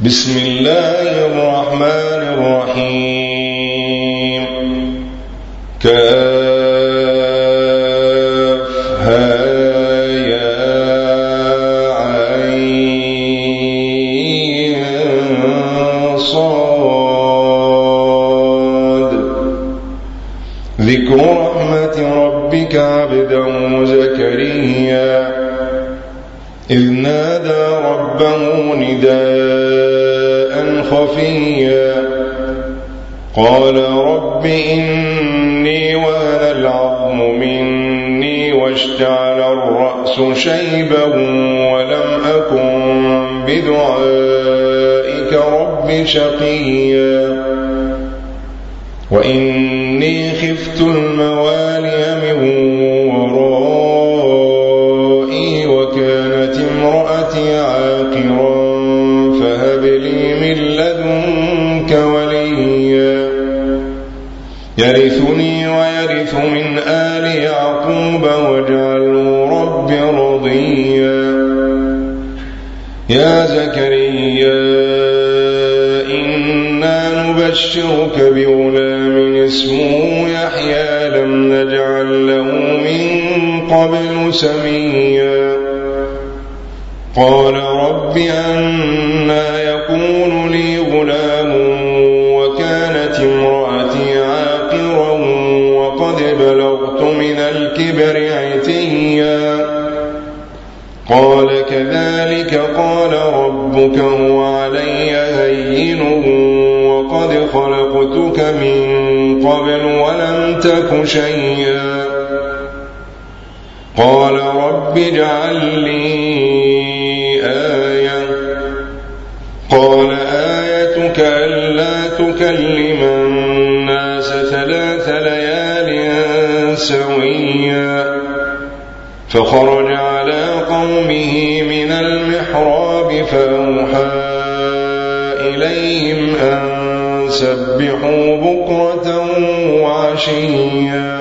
بسم الله الرحمن الرحيم. كافها يا عين صاد. ذكر رحمة ربك عبده زكريا إذ نادى ربه نداء خفيا قال رب إني وهن العظم مني واشتعل الرأس شيبا ولم أكن بدعائك رب شقيا وإني خفت الموالي من ورائي وكانت امرأتي عاقرا فهب لي من لدنك وليا يرثني ويرث من آل يعقوب واجعله رب رضيا. يا زكريا إنا نبشرك بغلام اسمه يحيى لم نجعل له من قبل سميا قال رب أنى يكون لي غلام وكانت امرأتي عاقرا وقد بلغت من الكبر عتيا قال كذلك قال ربك هو علي هين وقد خلقتك من قبل ولم تك شيئا قال رب اجعل لي آية قال آيتك ألا تكلم الناس 3 ليال سويا فخرج على قومه من المحراب فأوحى إليهم أن سبحوا بكرة وعشيا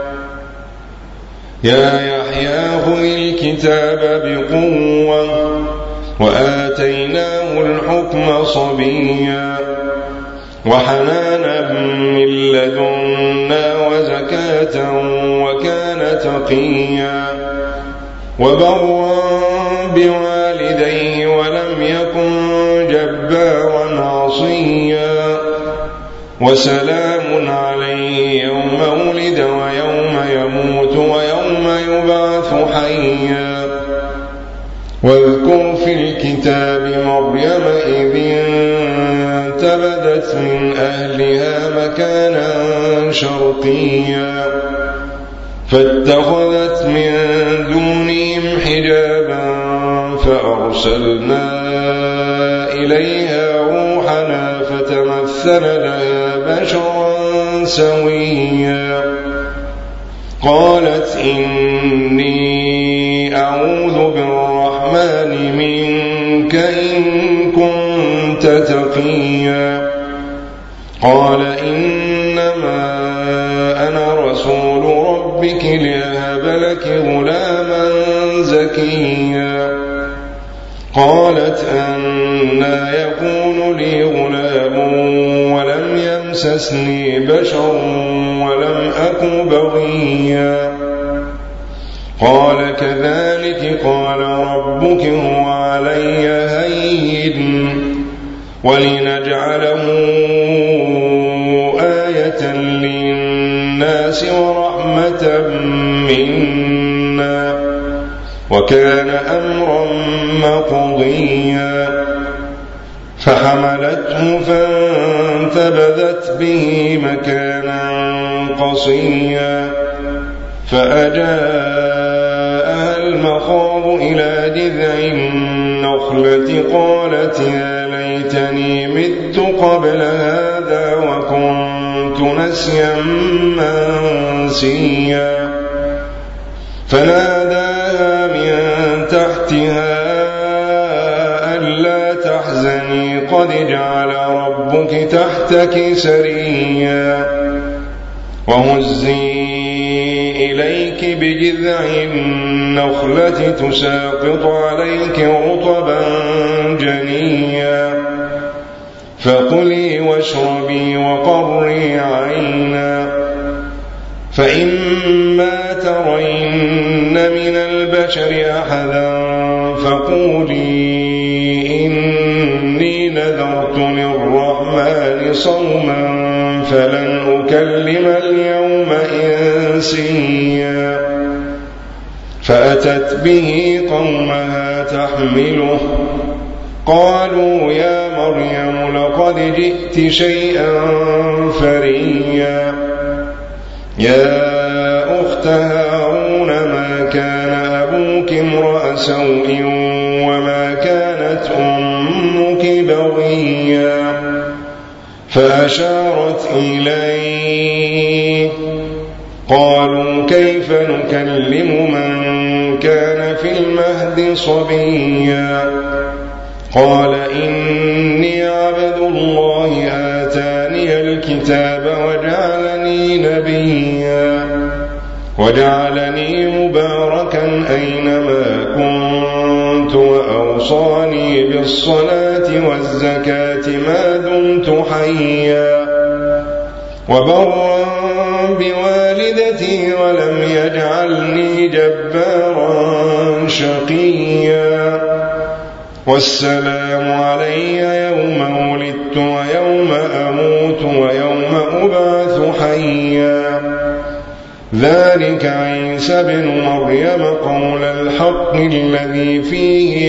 يا يحيى خذ الكتاب بقوة وآتيناه الحكم صبيا وحنانا من لدنا وزكاة وكان تقيا وبرا بوالديه ولم يكن جبارا عصيا وسلام عليه يوم ولد ويوم يموت ويوم يبعث حيا واذكر في الكتاب مريم إذ انتبذت من أهلها مكانا شرقيا فاتخذت من دونهم حجابا فأرسلنا إليها روحنا فتمثل لها بشرا سويا قالت إني أعوذ بالرحمن منك إن كنت تقيا قال إنما أنا رسول ربك لأهب لك غلاما زكيا قالت أنى يكون لي غلام ولم يمسسني بشر ولم أك بغيا قال كذلك قال ربك هو علي هين ولنجعله آية للناس ورحمة منا وكان أمرا مقضيا فحملته فانتبذت به مكانا قصيا فأجاءها المخاض إلى جذع النخلة قالت يا ليتني مت قبل هذا وكنت نسيا منسيا فناداها من تحتها ألا تحزني قد جعل ربك تحتك سريا وهزي إليك بجذع النخلة تساقط عليك رطبا جنيا فكلي واشربي وقري عينا فإما ترين من البشر أحدا فقولي إني نذرت للرحمن صوما فلن أكلم اليوم إنسيا فأتت به قومها تحمله قالوا يا مريم لقد جئت شيئا فريا يا أخت هارون ما كان أبوك امرأ سوء وما كانت أمك بغيا فأشارت إليه قالوا كيف نكلم من كان في المهد صبيا قال إني عبد الله آتاني الكتاب وجعلني نبيا وجعلني مباركا أينما كنت وأوصاني بالصلاة والزكاة ما دمت حيا وبرا بوالدتي ولم يجعلني جبارا شقيا والسلام علي يوم ولدت ويوم أموت ويوم أبعث حيا ذلك عيسى بن مريم قول الحق الذي فيه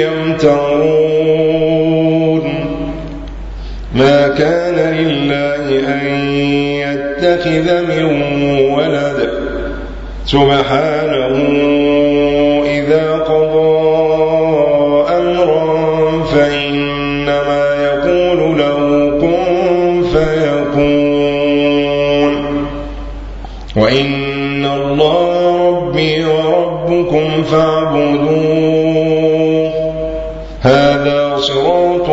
يمترون ما كان لله أن يتخذ من ولد سبحانه إذا قضى أمرا فإنما يقول له كن فيكون وإن الله ربي وربكم فاعبدوه هذا صراط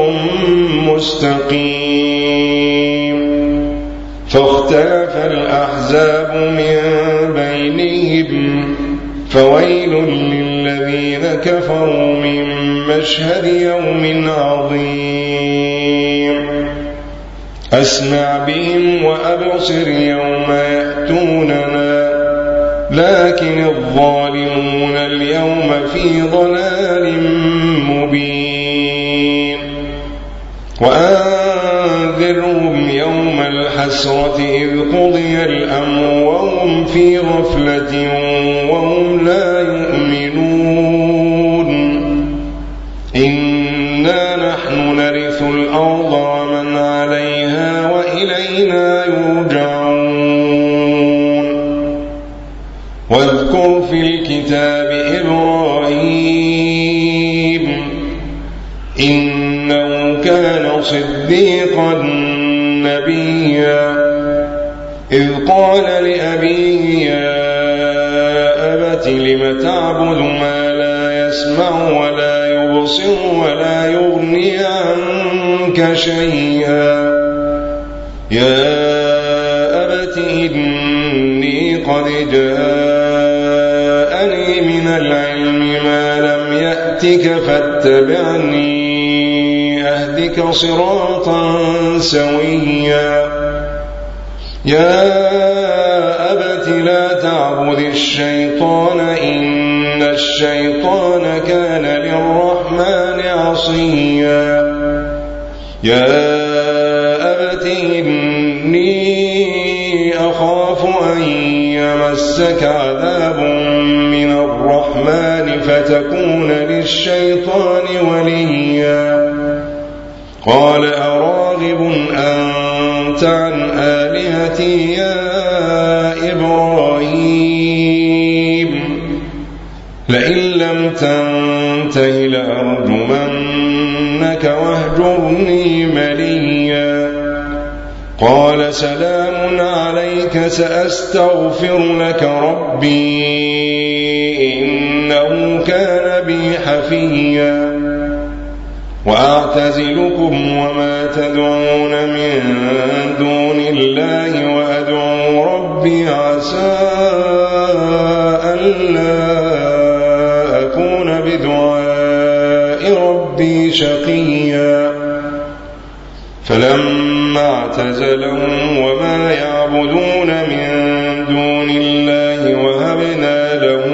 مستقيم فاختلف الأحزاب من بينهم فويل للذين كفروا من مشهد يوم عظيم أسمع بهم وأبصر يوم يأتوننا لكن الظالمون اليوم في ضلال مبين وأنذرهم يوم الحسرة إذ قضي الأمر وهم في غفلة وهم لا يؤمنون إنا نحن نرث الأرض ومن عليها وإلينا يرجعون واذكر في الكتاب إبراهيم إنه كان صديقا نبيا إذ قال لأبيه يا أبت لم تعبد ما لا يسمع ولا يبصر ولا يغني عنك شيئا يا أبت إني قد جاءني من العلم ما لم يأتك فاتبعني أهدك صراطا سويا يا أبت لا تعبد الشيطان إن الشيطان كان للرحمن عصيا يا أبت إني أخاف أن يمسك عذاب من الرحمن فتكون للشيطان وليا قال أراغب أنت عن آلهتي يا إبراهيم لئن لم تنته لأرجمنك واهجرني مليا قال سلام عليك سأستغفر لك ربي إنه كان بي حفيا وأعتزلكم وما تدعون من دون الله وأدعو ربي عسى ألا أكون بدعاء ربي شقيا فلما اعتزلهم وما يعبدون من دون الله وهبنا له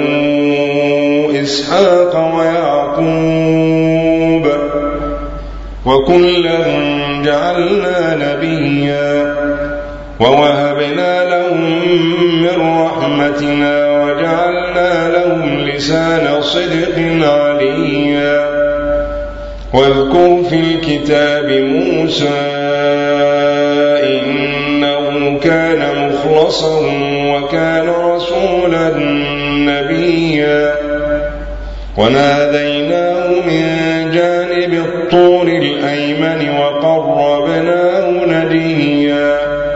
إسحاق ويعقوب وكلا جعلنا نبيا ووهبنا لهم من رحمتنا وجعلنا لهم لسان صدق عليا واذكر في الكتاب موسى إنه كان مخلصا وكان رسولا نبيا وناديناه من جانب الطور الأيمن وقربناه نجيا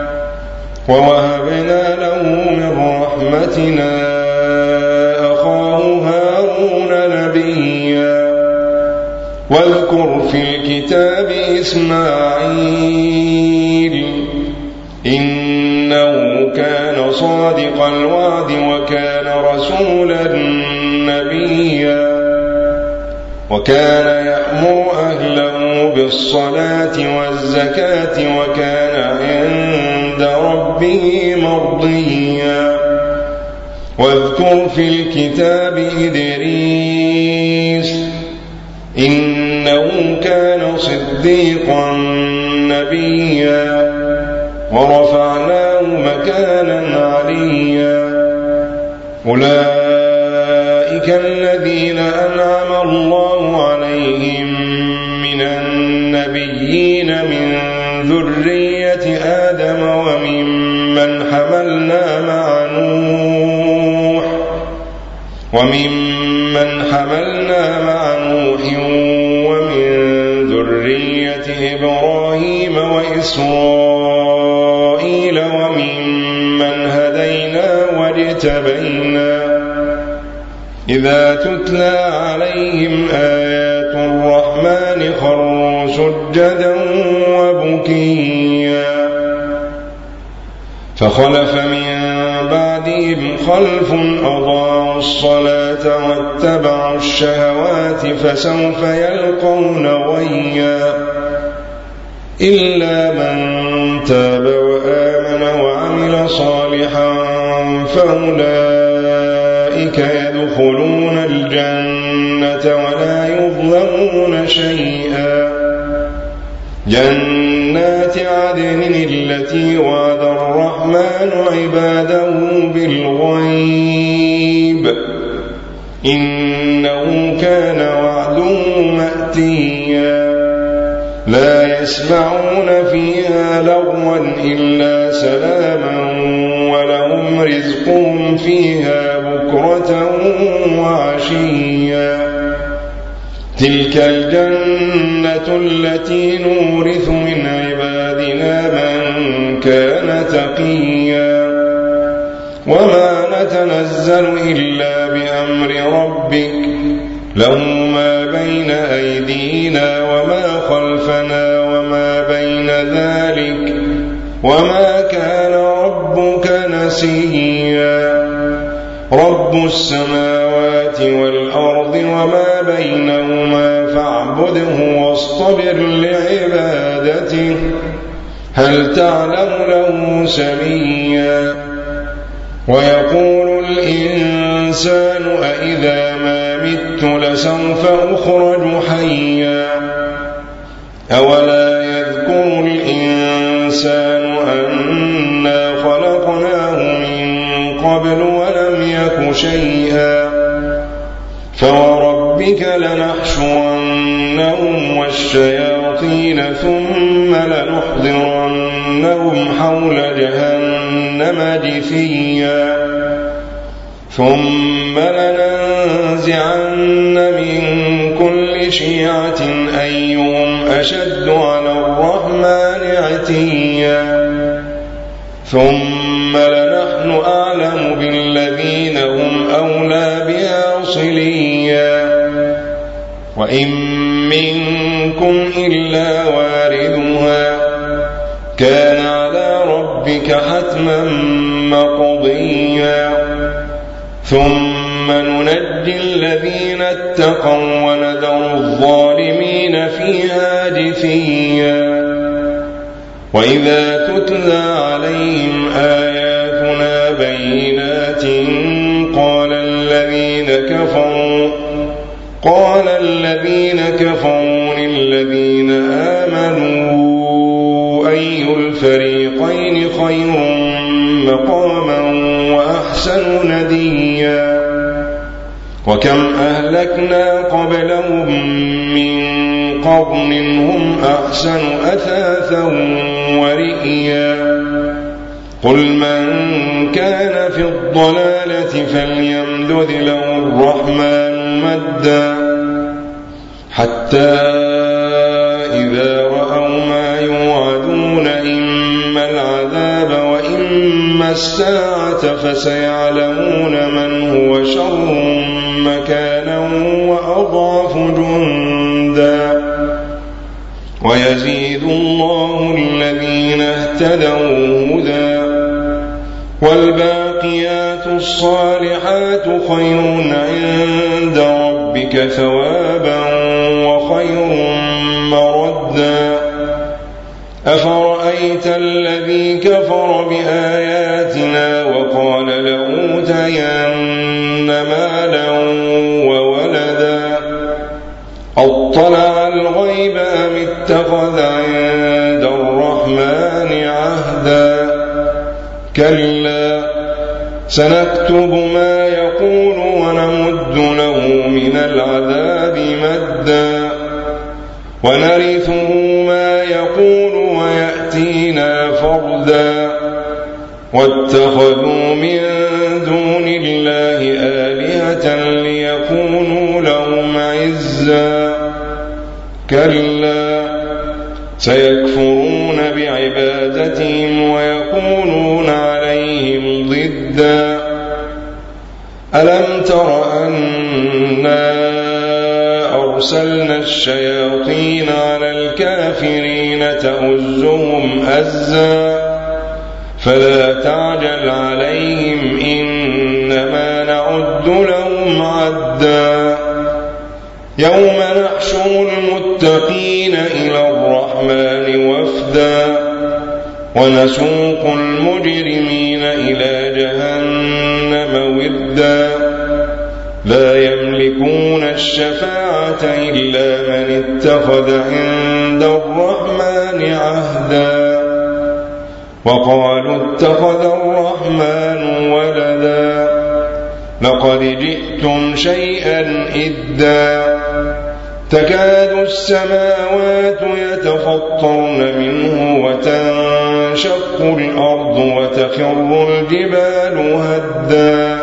ووهبنا له من رحمتنا أخاه هارون نبيا واذكر في الكتاب إسماعيل إنه كان صادق الوعد وكان رسولا نبيا وكان يأمر أهله بالصلاة والزكاة وكان عند ربه مرضيا واذكر في الكتاب إدريس إنه كان صديقا نبيا ورفعناه مكانا عليا أولئك الذين أنعم الله عليهم من النبيين من ذرية آدم وممن حملنا مع نوح ومن ذرية إبراهيم وإسرائيل وممن هدينا واجتبينا إذا تتلى عليهم آيات الرحمن خروا سجدا وبكيا فخلف من بعدهم خلف أضاعوا الصلاة واتبعوا الشهوات فسوف يلقون غيا إلا من تاب وآمن وعمل صالحا فأولئك يدخلون الجنة ولا يظلمون شيئا جنات عدن التي وعد الرحمن عباده بالغيب إنه كان وعده مأتيا لا يسمعون فيها لغوا إلا سلاما ولهم رزقهم فيها بكرة وعشيا تلك الجنة التي نورث من عبادنا من كان تقيا وما نتنزل إلا بأمر ربك له ما بين أيدينا وما خلفنا وما بين ذلك وما كان ربك نسيا رب السماوات والأرض وما بينهما فاعبده واصطبر لعبادته هل تعلم له سميا ويقول الإنسان أإذا ما مت لسوف أخرج حيا أولا يذكر الإنسان أنا خلقناه من قبل ولم يك شيئا فوربك لنحشرنهم والشياطين ثم لنحضرنهم حول جهنم جثيا ثم لننزعن من كل شيعة أيهم أشد على الرحمن عتيا ثم لنحن أعلم بالذين هم أولى بها صليا وإن منكم إلا واردها كان على ربك حتما مقضيا ثم ننجي الذين اتقوا ونذر الظالمين فيها جثيا وإذا تتلى عليهم آياتنا بينات قال الذين كفروا للذين آمنوا أي الفريقين خير مقاما وأحسن نديا وكم أهلكنا قبلهم من قرن هم أحسن أثاثا ورئيا قل من كان في الضلالة فليمدد له الرحمن مدا حتى إذا رأوا ما يوعدون إما العذاب وإما الساعة فسيعلمون من هو شر مكانا وأضعف جندا ويزيد الله الذين اهتدوا هدى والباقيات الصالحات خير عند ربك ثوابا وخير مردا أفرأيت الذي كفر بآياتنا وقال لأوتين مالا وولدا أطلع الغيب أم اتخذ عند الرحمن عهدا كلا سنكتب ما يقول ونمد له من العذاب مدا ونرثه ما يقول ويأتينا فردا واتخذوا من دون الله آلهة ليكونوا لهم عزا كلا سيكفرون بعبادتهم ويكونون عليهم ضدا ألم تر أنا أرسلنا الشياطين على الكافرين تؤزهم أزا فلا تعجل عليهم إنما نعد لهم عدا يوم نحشر المتقين إلى الرحمن وفدا ونسوق المجرمين إلى جهنم ودا لا يملكون الشفاعة إلا من اتخذ عند الرحمن عهدا وقالوا اتخذ الرحمن ولدا لقد جئتم شيئا إدا تكاد السماوات يتفطرن منه وتنشق الأرض وتخر الجبال هدا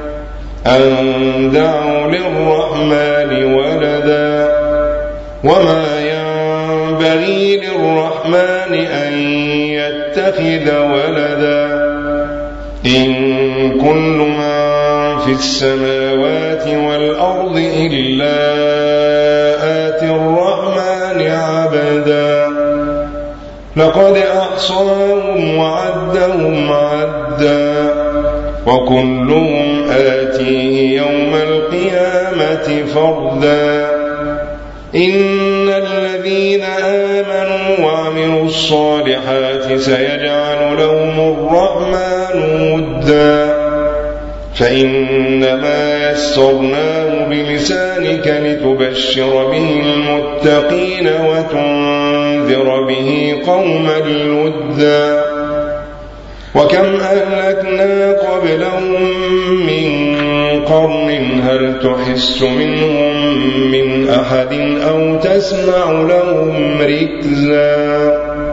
أن دعوا للرحمن ولدا وما ينبغي للرحمن أن يتخذ ولدا إن كل من في السماوات والأرض إلا آتي الرحمن عبدا لقد أحصاهم وعدهم عدا وكلهم آتيه يوم القيامة فردا إن الذين آمنوا وعملوا الصالحات سيجعل لهم الرحمن ودا فإنما يسرناه بلسانك لتبشر به المتقين وتنذر به قوما لدا وكم أهلكنا قبلهم من قرن هل تحس منهم من أحد أو تسمع لهم ركزا